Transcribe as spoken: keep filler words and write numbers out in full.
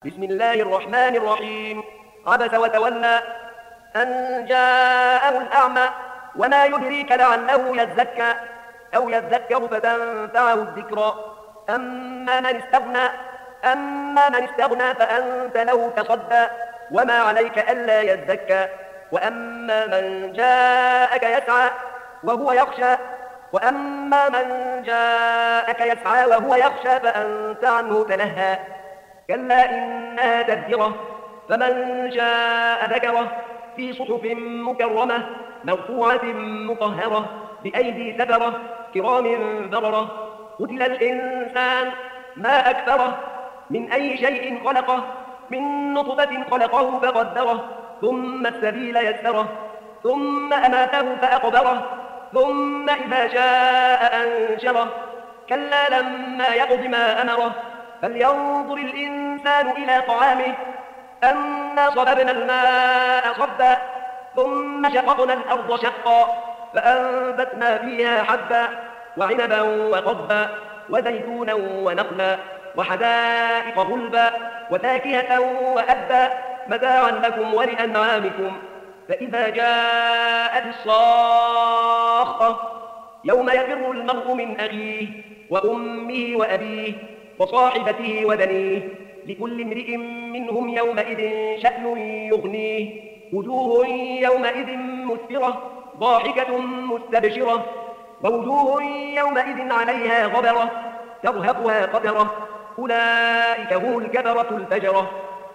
بسم الله الرحمن الرحيم. عبس وتولى أن جاءه الأعمى وما يدريك لعله يزكى أو يذكر فتنفعه الذكرى. أما من استغنى أما من استغنى فأنت له تصدى وما عليك ألا يزكى. وأما من جاءك يسعى وهو يخشى وأما من جاءك يسعى وهو يخشى فأنت عنه تلهى. كلا إنها تذكرة فمن شاء ذكره في صحف مكرمة مرفوعة مطهرة بأيدي سفرة كرام بررة. قتل الإنسان ما أكثره من أي شيء خلقه من نطفة خلقه فقدره ثم السبيل يسره ثم أماته فأقبره ثم إذا شاء أنشره. كلا لما يقض ما أمره فلينظر الإنسان إلى طعامه أنا صببنا الماء صبا ثم شققنا الأرض شقا فأنبتنا فيها حبا وعنبا وقضبا وزيتونا ونخلا وحدائق غلبا وفاكهة وأبا متاعا لكم ولأنعامكم. فإذا جاءت الصاخة يوم يفر المرء من أخيه وأمه وأبيه وصاحبته وبنيه لكل امرئ منهم يومئذ شأن يغنيه. وجوه يومئذ مسفرة ضاحكة مستبشرة ووجوه يومئذ عليها غبرة ترهقها قترة. أولئك هم الكفرة الفجرة.